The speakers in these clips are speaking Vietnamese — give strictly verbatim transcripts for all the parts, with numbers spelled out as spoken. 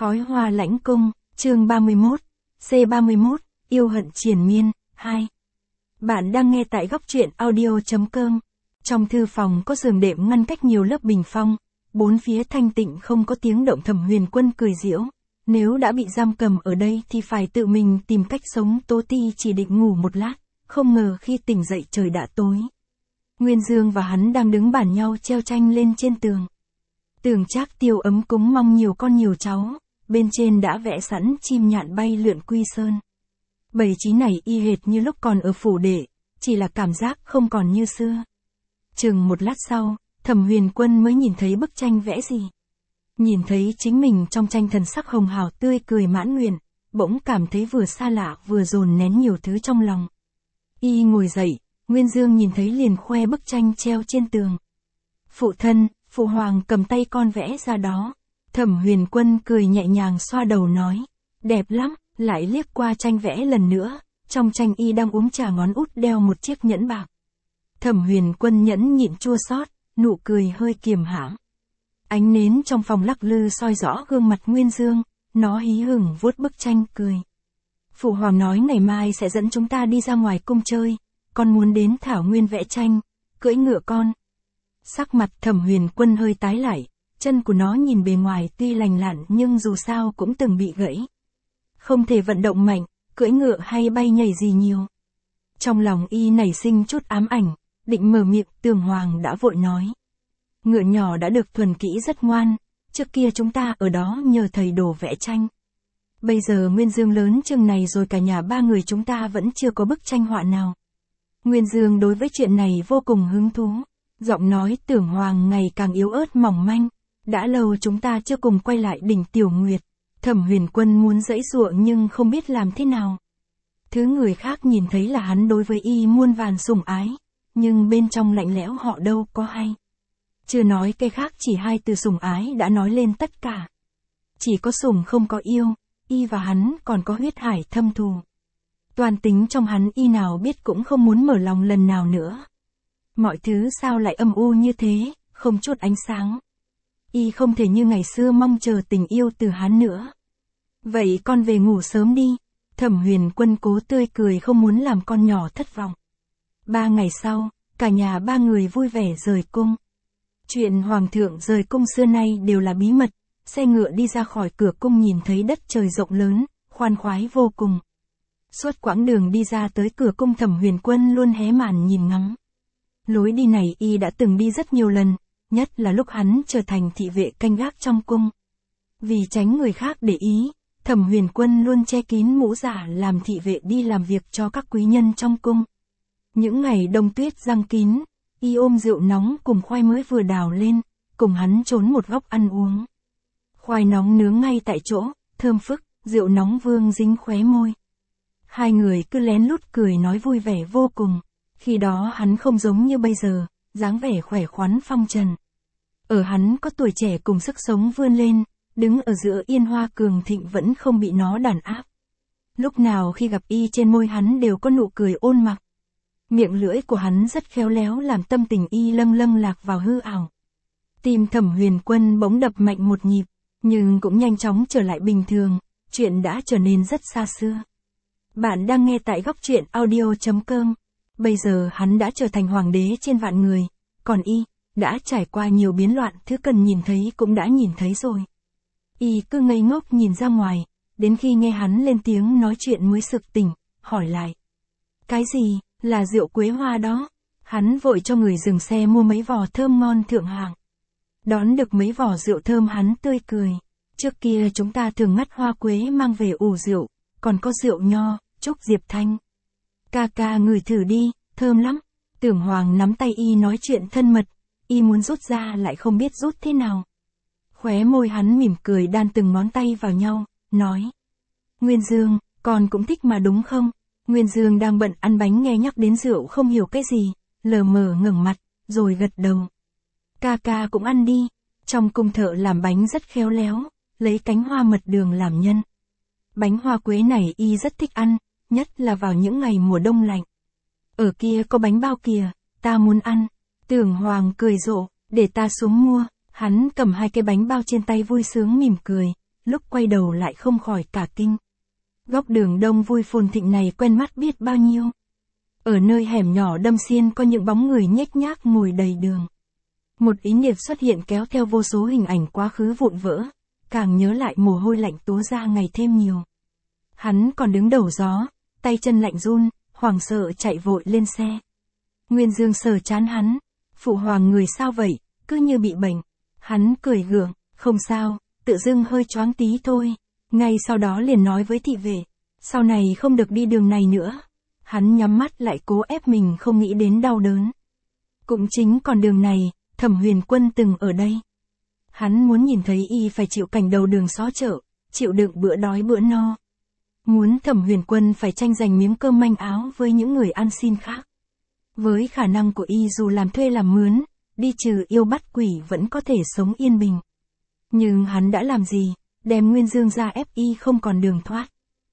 Khói hoa lãnh cung, chương ba mươi mốt, C ba mươi mốt, yêu hận triền miên, hai. Bạn đang nghe tại góc truyện audio.com. Trong thư phòng có giường đệm ngăn cách nhiều lớp bình phong, bốn phía thanh tịnh không có tiếng động. Thẩm Huyền Quân cười giễu, nếu đã bị giam cầm ở đây thì phải tự mình tìm cách sống. Tố Ti chỉ định ngủ một lát, không ngờ khi tỉnh dậy trời đã tối. Nguyên Dương và hắn đang đứng bàn nhau treo tranh lên trên tường. Tường Trác Tiêu ấm cúng mong nhiều con nhiều cháu, bên trên đã vẽ sẵn chim nhạn bay lượn quy sơn. Bày trí này y hệt như lúc còn ở phủ đệ, chỉ là cảm giác không còn như xưa. Chừng một lát sau, Thẩm Huyền Quân mới nhìn thấy bức tranh vẽ gì. Nhìn thấy chính mình trong tranh, thần sắc hồng hào tươi cười mãn nguyện, bỗng cảm thấy vừa xa lạ vừa dồn nén nhiều thứ trong lòng. Y ngồi dậy, Nguyên Dương nhìn thấy liền khoe bức tranh treo trên tường. Phụ thân, phụ hoàng cầm tay con vẽ ra đó. Thẩm Huyền Quân cười nhẹ nhàng xoa đầu nói, đẹp lắm. Lại liếc qua tranh vẽ lần nữa, trong tranh y đang uống trà, ngón út đeo một chiếc nhẫn bạc. Thẩm Huyền Quân nhẫn nhịn chua xót, nụ cười hơi kiềm hãm. Ánh nến trong phòng lắc lư soi rõ gương mặt Nguyên Dương, nó hí hửng vuốt bức tranh cười. Phụ hoàng nói ngày mai sẽ dẫn chúng ta đi ra ngoài cung chơi, con muốn đến thảo nguyên vẽ tranh, cưỡi ngựa con. Sắc mặt Thẩm Huyền Quân hơi tái lại, chân của nó nhìn bề ngoài tuy lành lặn nhưng dù sao cũng từng bị gãy. Không thể vận động mạnh, cưỡi ngựa hay bay nhảy gì nhiều. Trong lòng y nảy sinh chút ám ảnh, định mở miệng, Tường Hoàng đã vội nói. Ngựa nhỏ đã được thuần kỹ rất ngoan, trước kia chúng ta ở đó nhờ thầy đồ vẽ tranh. Bây giờ Nguyên Dương lớn chừng này rồi, cả nhà ba người chúng ta vẫn chưa có bức tranh họa nào. Nguyên Dương đối với chuyện này vô cùng hứng thú, giọng nói Tưởng Hoàng ngày càng yếu ớt mỏng manh. Đã lâu chúng ta chưa cùng quay lại đỉnh Tiểu Nguyệt. Thẩm Huyền Quân muốn giãy giụa nhưng không biết làm thế nào. Thứ người khác nhìn thấy là hắn đối với y muôn vàn sủng ái, nhưng bên trong lạnh lẽo họ đâu có hay. Chưa nói cái khác, chỉ hai từ sủng ái đã nói lên tất cả. Chỉ có sủng không có yêu, y và hắn còn có huyết hải thâm thù. Toàn tính trong hắn y nào biết cũng không muốn mở lòng lần nào nữa. Mọi thứ sao lại âm u như thế, không chút ánh sáng. Y không thể như ngày xưa mong chờ tình yêu từ hắn nữa. Vậy con về ngủ sớm đi. Thẩm Huyền Quân cố tươi cười, không muốn làm con nhỏ thất vọng. Ba ngày sau, cả nhà ba người vui vẻ rời cung. Chuyện hoàng thượng rời cung xưa nay đều là bí mật. Xe ngựa đi ra khỏi cửa cung nhìn thấy đất trời rộng lớn, khoan khoái vô cùng. Suốt quãng đường đi ra tới cửa cung, Thẩm Huyền Quân luôn hé màn nhìn ngắm. Lối đi này y đã từng đi rất nhiều lần, nhất là lúc hắn trở thành thị vệ canh gác trong cung. Vì tránh người khác để ý, Thẩm Huyền Quân luôn che kín mũ giả làm thị vệ đi làm việc cho các quý nhân trong cung. Những ngày đông tuyết giăng kín, y ôm rượu nóng cùng khoai mới vừa đào lên, cùng hắn trốn một góc ăn uống. Khoai nóng nướng ngay tại chỗ, thơm phức, rượu nóng vương dính khóe môi. Hai người cứ lén lút cười nói vui vẻ vô cùng. Khi đó hắn không giống như bây giờ, dáng vẻ khỏe khoắn phong trần. Ở hắn có tuổi trẻ cùng sức sống vươn lên, đứng ở giữa yên hoa cường thịnh vẫn không bị nó đàn áp. Lúc nào khi gặp y trên môi hắn đều có nụ cười ôn mặc. Miệng lưỡi của hắn rất khéo léo làm tâm tình y lâng lâng lạc vào hư ảo. Tim Thẩm Huyền Quân bỗng đập mạnh một nhịp, nhưng cũng nhanh chóng trở lại bình thường, chuyện đã trở nên rất xa xưa. Bạn đang nghe tại góc truyện audio.com. Bây giờ hắn đã trở thành hoàng đế trên vạn người, còn y đã trải qua nhiều biến loạn, thứ cần nhìn thấy cũng đã nhìn thấy rồi. Y cứ ngây ngốc nhìn ra ngoài, đến khi nghe hắn lên tiếng nói chuyện mới sực tỉnh, hỏi lại. Cái gì, là rượu quế hoa đó? Hắn vội cho người dừng xe mua mấy vò thơm ngon thượng hạng. Đón được mấy vò rượu thơm hắn tươi cười. Trước kia chúng ta thường ngắt hoa quế mang về ủ rượu, còn có rượu nho, trúc diệp thanh. Ca ca ngửi thử đi, thơm lắm. Tưởng Hoàng nắm tay y nói chuyện thân mật, y muốn rút ra lại không biết rút thế nào. Khóe môi hắn mỉm cười đan từng ngón tay vào nhau, nói. Nguyên Dương, con cũng thích mà đúng không? Nguyên Dương đang bận ăn bánh nghe nhắc đến rượu không hiểu cái gì, lờ mờ ngẩng mặt, rồi gật đầu. Ca ca cũng ăn đi. Trong cung thợ làm bánh rất khéo léo, lấy cánh hoa mật đường làm nhân. Bánh hoa quế này y rất thích ăn, nhất là vào những ngày mùa đông lạnh. Ở kia có bánh bao kìa, ta muốn ăn. Tưởng Hoàng cười rộ, để ta xuống mua. Hắn cầm hai cái bánh bao trên tay vui sướng mỉm cười, lúc quay đầu lại không khỏi cả kinh. Góc đường đông vui phồn thịnh này quen mắt biết bao nhiêu. Ở nơi hẻm nhỏ đâm xiên có những bóng người nhếch nhác ngồi đầy đường. Một ý niệm xuất hiện kéo theo vô số hình ảnh quá khứ vụn vỡ, càng nhớ lại mồ hôi lạnh túa ra ngày thêm nhiều. Hắn còn đứng đầu gió, tay chân lạnh run, hoảng sợ chạy vội lên xe. Nguyên Dương sờ chán hắn, phụ hoàng người sao vậy, cứ như bị bệnh. Hắn cười gượng, không sao, tự dưng hơi choáng tí thôi. Ngay sau đó liền nói với thị vệ, sau này không được đi đường này nữa. Hắn nhắm mắt lại cố ép mình không nghĩ đến đau đớn. Cũng chính con đường này, Thẩm Huyền Quân từng ở đây. Hắn muốn nhìn thấy y phải chịu cảnh đầu đường xó chợ, chịu đựng bữa đói bữa no. Muốn Thẩm Huyền Quân phải tranh giành miếng cơm manh áo với những người ăn xin khác. Với khả năng của y dù làm thuê làm mướn, đi trừ yêu bắt quỷ vẫn có thể sống yên bình. Nhưng hắn đã làm gì, đem Nguyên Dương ra ép y không còn đường thoát.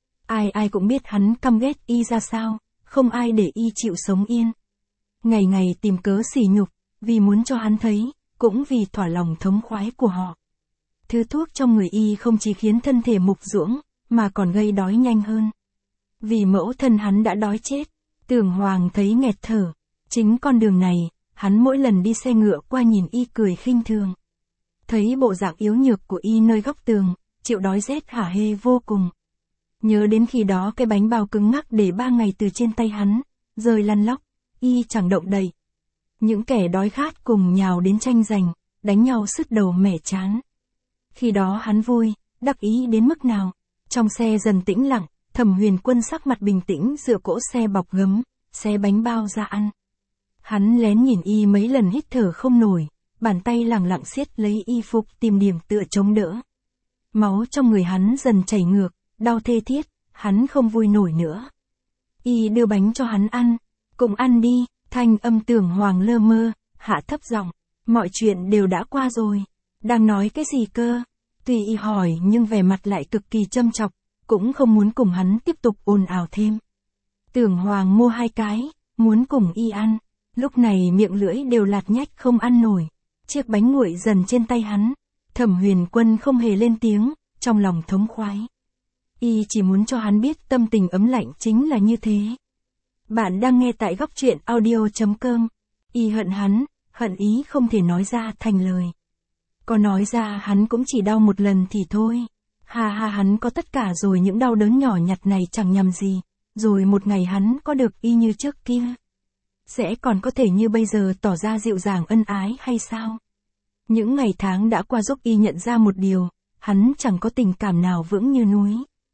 Ai ai cũng biết hắn căm ghét y ra sao, không ai để y chịu sống yên. Ngày ngày tìm cớ sỉ nhục, vì muốn cho hắn thấy, cũng vì thỏa lòng thống khoái của họ. Thứ thuốc trong người y không chỉ khiến thân thể mục ruỗng, mà còn gây đói nhanh hơn. Vì mẫu thân hắn đã đói chết, Tưởng Hoàng thấy nghẹt thở. Chính con đường này, hắn mỗi lần đi xe ngựa qua nhìn y cười khinh thường. Thấy bộ dạng yếu nhược của y nơi góc tường, chịu đói rét hả hê vô cùng. Nhớ đến khi đó cái bánh bao cứng ngắc để ba ngày từ trên tay hắn, rơi lăn lóc, y chẳng động đậy. Những kẻ đói khát cùng nhào đến tranh giành, đánh nhau sứt đầu mẻ chán. Khi đó hắn vui, đắc ý đến mức nào. Trong xe dần tĩnh lặng, Thẩm Huyền Quân sắc mặt bình tĩnh dựa cỗ xe bọc gấm, xé bánh bao ra ăn. Hắn lén nhìn y mấy lần hít thở không nổi, bàn tay lẳng lặng siết lấy y phục tìm điểm tựa chống đỡ. Máu trong người hắn dần chảy ngược, đau thê thiết, hắn không vui nổi nữa. Y đưa bánh cho hắn ăn, cùng ăn đi, thanh âm Tưởng Hoàng lơ mơ, hạ thấp giọng, mọi chuyện đều đã qua rồi. Đang nói cái gì cơ? Tuy y hỏi nhưng vẻ mặt lại cực kỳ châm chọc, cũng không muốn cùng hắn tiếp tục ồn ào thêm. Tưởng Hoàng mua hai cái, muốn cùng y ăn, lúc này miệng lưỡi đều lạt nhách không ăn nổi. Chiếc bánh nguội dần trên tay hắn, Thẩm Huyền Quân không hề lên tiếng, trong lòng thống khoái. Y chỉ muốn cho hắn biết tâm tình ấm lạnh chính là như thế. Bạn đang nghe tại góc truyện audio chấm com. Y hận hắn, hận ý không thể nói ra thành lời. Có nói ra hắn cũng chỉ đau một lần thì thôi. Ha ha, hắn có tất cả rồi, những đau đớn nhỏ nhặt này chẳng nhầm gì. Rồi một ngày hắn có được y như trước kia, sẽ còn có thể như bây giờ tỏ ra dịu dàng ân ái hay sao? Những ngày tháng đã qua giúp y nhận ra một điều, hắn chẳng có tình cảm nào vững như núi.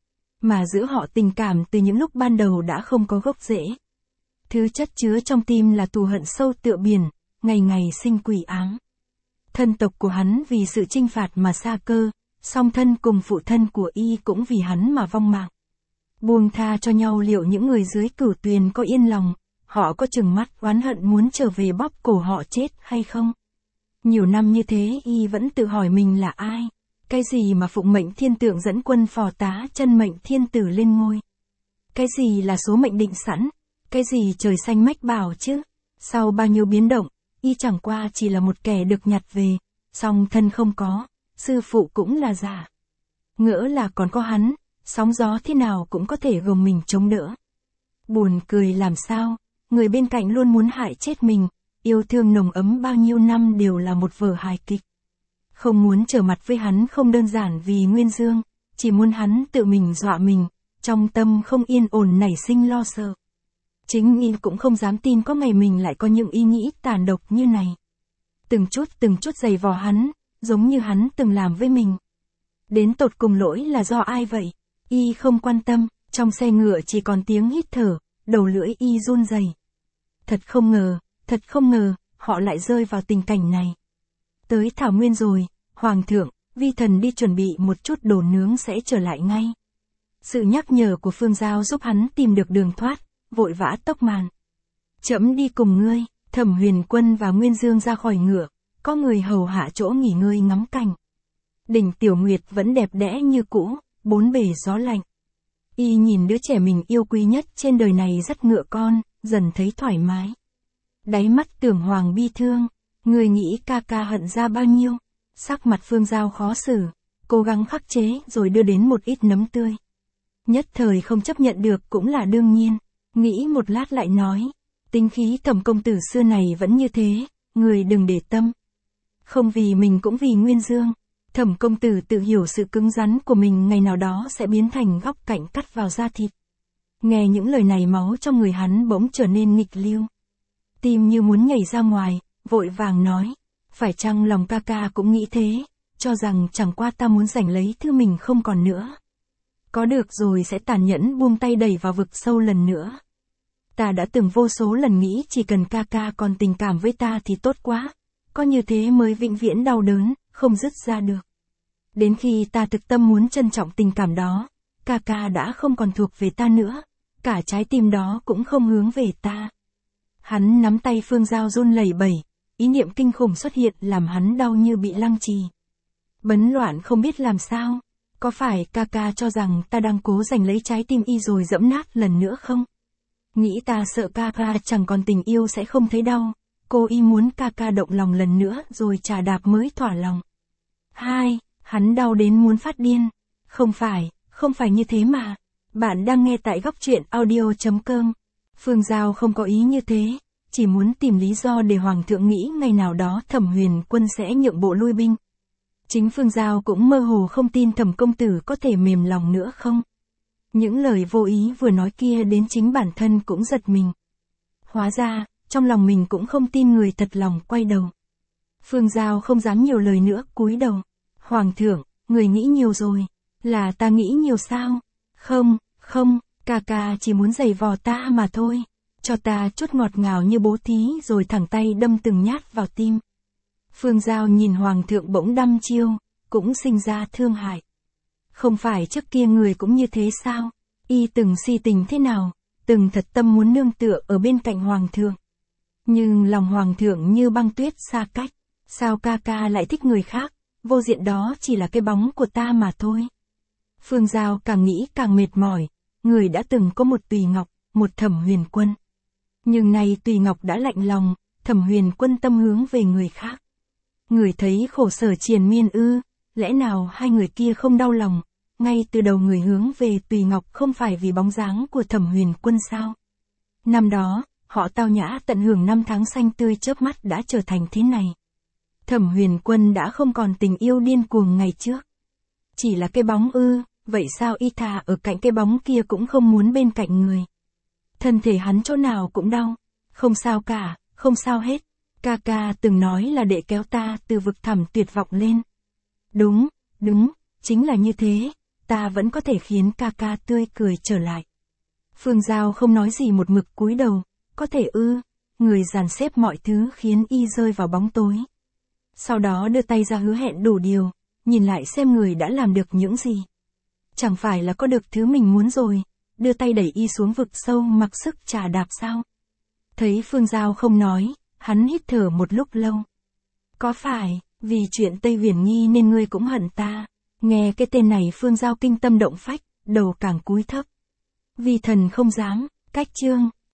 Mà giữa họ tình cảm từ những lúc ban đầu đã không có gốc rễ. Thứ chất chứa trong tim là thù hận sâu tựa biển, ngày ngày sinh quỷ ám. Thân tộc của hắn vì sự chinh phạt mà sa cơ, song thân cùng phụ thân của y cũng vì hắn mà vong mạng. Buông tha cho nhau, liệu những người dưới cửu tuyền có yên lòng, họ có trừng mắt oán hận muốn trở về bóp cổ họ chết hay không? Nhiều năm như thế y vẫn tự hỏi mình là ai? Cái gì mà phụng mệnh thiên tượng dẫn quân phò tá chân mệnh thiên tử lên ngôi? Cái gì là số mệnh định sẵn? Cái gì trời xanh mách bảo chứ? Sau bao nhiêu biến động, y chẳng qua chỉ là một kẻ được nhặt về, song thân không có, sư phụ cũng là giả. Ngỡ là còn có hắn, sóng gió thế nào cũng có thể gồng mình chống đỡ. Buồn cười làm sao, người bên cạnh luôn muốn hại chết mình, yêu thương nồng ấm bao nhiêu năm đều là một vở hài kịch. Không muốn trở mặt với hắn không đơn giản vì Nguyên Dương, chỉ muốn hắn tự mình dọa mình, trong tâm không yên ổn nảy sinh lo sợ. Chính y cũng không dám tin có ngày mình lại có những ý nghĩ tàn độc như này. Từng chút từng chút giày vò hắn, giống như hắn từng làm với mình. Đến tột cùng lỗi là do ai vậy? Y không quan tâm, trong xe ngựa chỉ còn tiếng hít thở, đầu lưỡi y run rẩy. Thật không ngờ, thật không ngờ, họ lại rơi vào tình cảnh này. Tới Thảo Nguyên rồi, Hoàng thượng, vi thần đi chuẩn bị một chút đồ nướng sẽ trở lại ngay. Sự nhắc nhở của Phương Giao giúp hắn tìm được đường thoát, vội vã tốc màn. Trẫm đi cùng ngươi. Thẩm Huyền Quân và Nguyên Dương ra khỏi ngựa, có người hầu hạ chỗ nghỉ ngơi ngắm cảnh. Đỉnh Tiểu Nguyệt vẫn đẹp đẽ như cũ, bốn bề gió lạnh. Y nhìn đứa trẻ mình yêu quý nhất trên đời này dắt ngựa con, dần thấy thoải mái. Đáy mắt Tưởng Hoàng bi thương, người nghĩ ca ca hận ra bao nhiêu. Sắc mặt Phương Giao khó xử, cố gắng khắc chế rồi đưa đến một ít nấm tươi. Nhất thời không chấp nhận được cũng là đương nhiên, nghĩ một lát lại nói, tính khí Thẩm công tử xưa này vẫn như thế, người đừng để tâm. Không vì mình cũng vì Nguyên Dương, Thẩm công tử tự hiểu sự cứng rắn của mình ngày nào đó sẽ biến thành góc cạnh cắt vào da thịt. Nghe những lời này máu trong người hắn bỗng trở nên nghịch lưu. Tim như muốn nhảy ra ngoài, vội vàng nói, phải chăng lòng ca ca cũng nghĩ thế, cho rằng chẳng qua ta muốn giành lấy thứ mình không còn nữa. Có được rồi sẽ tàn nhẫn buông tay đẩy vào vực sâu lần nữa. Ta đã từng vô số lần nghĩ chỉ cần ca ca còn tình cảm với ta thì tốt quá, có như thế mới vĩnh viễn đau đớn, không dứt ra được. Đến khi ta thực tâm muốn trân trọng tình cảm đó, ca ca đã không còn thuộc về ta nữa, cả trái tim đó cũng không hướng về ta. Hắn nắm tay Phương Giao run lẩy bẩy, ý niệm kinh khủng xuất hiện làm hắn đau như bị lăng trì. Bấn loạn không biết làm sao, có phải ca ca cho rằng ta đang cố giành lấy trái tim y rồi dẫm nát lần nữa không? Nghĩ ta sợ ca ca chẳng còn tình yêu sẽ không thấy đau, cô y muốn ca ca động lòng lần nữa rồi trà đạp mới thỏa lòng. Hai, hắn đau đến muốn phát điên. Không phải, không phải như thế mà. Bạn đang nghe tại góc truyện audio chấm com. Phương Giao không có ý như thế, chỉ muốn tìm lý do để Hoàng thượng nghĩ ngày nào đó Thẩm Huyền Quân sẽ nhượng bộ lui binh. Chính Phương Giao cũng mơ hồ không tin Thẩm công tử có thể mềm lòng nữa không. Những lời vô ý vừa nói kia đến chính bản thân cũng giật mình. Hóa ra, trong lòng mình cũng không tin người thật lòng quay đầu. Phương Giao không dám nhiều lời nữa, cúi đầu. Hoàng thượng, người nghĩ nhiều rồi. Là ta nghĩ nhiều sao? Không, không, ca ca chỉ muốn giày vò ta mà thôi. Cho ta chút ngọt ngào như bố thí rồi thẳng tay đâm từng nhát vào tim. Phương Giao nhìn Hoàng thượng bỗng đăm chiêu, cũng sinh ra thương hại. Không phải trước kia người cũng như thế sao? Y từng si tình thế nào, từng thật tâm muốn nương tựa ở bên cạnh Hoàng thượng. Nhưng lòng Hoàng thượng như băng tuyết xa cách, sao ca ca lại thích người khác, vô diện đó chỉ là cái bóng của ta mà thôi. Phương Giao càng nghĩ càng mệt mỏi, người đã từng có một Tùy Ngọc, một Thẩm Huyền Quân. Nhưng nay Tùy Ngọc đã lạnh lòng, Thẩm Huyền Quân tâm hướng về người khác. Người thấy khổ sở triền miên ư, lẽ nào hai người kia không đau lòng, ngay từ đầu người hướng về Tùy Ngọc không phải vì bóng dáng của Thẩm Huyền Quân sao? Năm đó, họ tao nhã tận hưởng năm tháng xanh tươi chớp mắt đã trở thành thế này. Thẩm Huyền Quân đã không còn tình yêu điên cuồng ngày trước. Chỉ là cái bóng ư, vậy sao y thà ở cạnh cái bóng kia cũng không muốn bên cạnh người. Thân thể hắn chỗ nào cũng đau, không sao cả, không sao hết. Ca ca từng nói là để kéo ta từ vực thẳm tuyệt vọng lên. Đúng, đúng, chính là như thế, ta vẫn có thể khiến ca ca tươi cười trở lại. Phương Giao không nói gì một mực cúi đầu, có thể ư, người dàn xếp mọi thứ khiến y rơi vào bóng tối. Sau đó đưa tay ra hứa hẹn đủ điều, nhìn lại xem người đã làm được những gì. Chẳng phải là có được thứ mình muốn rồi, đưa tay đẩy y xuống vực sâu mặc sức trà đạp sao. Thấy Phương Giao không nói, hắn hít thở một lúc lâu. Có phải, vì chuyện Tây Huyền Nghi nên ngươi cũng hận ta? Nghe cái tên này Phương Giao kinh tâm động phách, đầu càng cúi thấp. Vì thần không dám, cách chương.